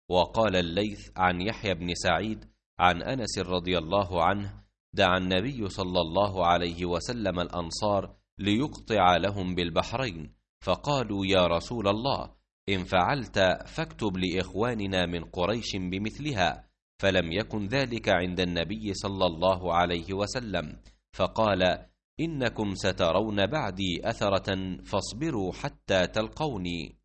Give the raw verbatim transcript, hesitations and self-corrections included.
وقال الليث عن يحيى بن سعيد عن أنس رضي الله عنه: دعا النبي صلى الله عليه وسلم الأنصار ليقطع لهم بالبحرين، فقالوا: يا رسول الله، إن فعلت فاكتب لإخواننا من قريش بمثلها، فلم يكن ذلك عند النبي صلى الله عليه وسلم، فقال: إنكم سترون بعدي أثرة، فاصبروا حتى تلقوني.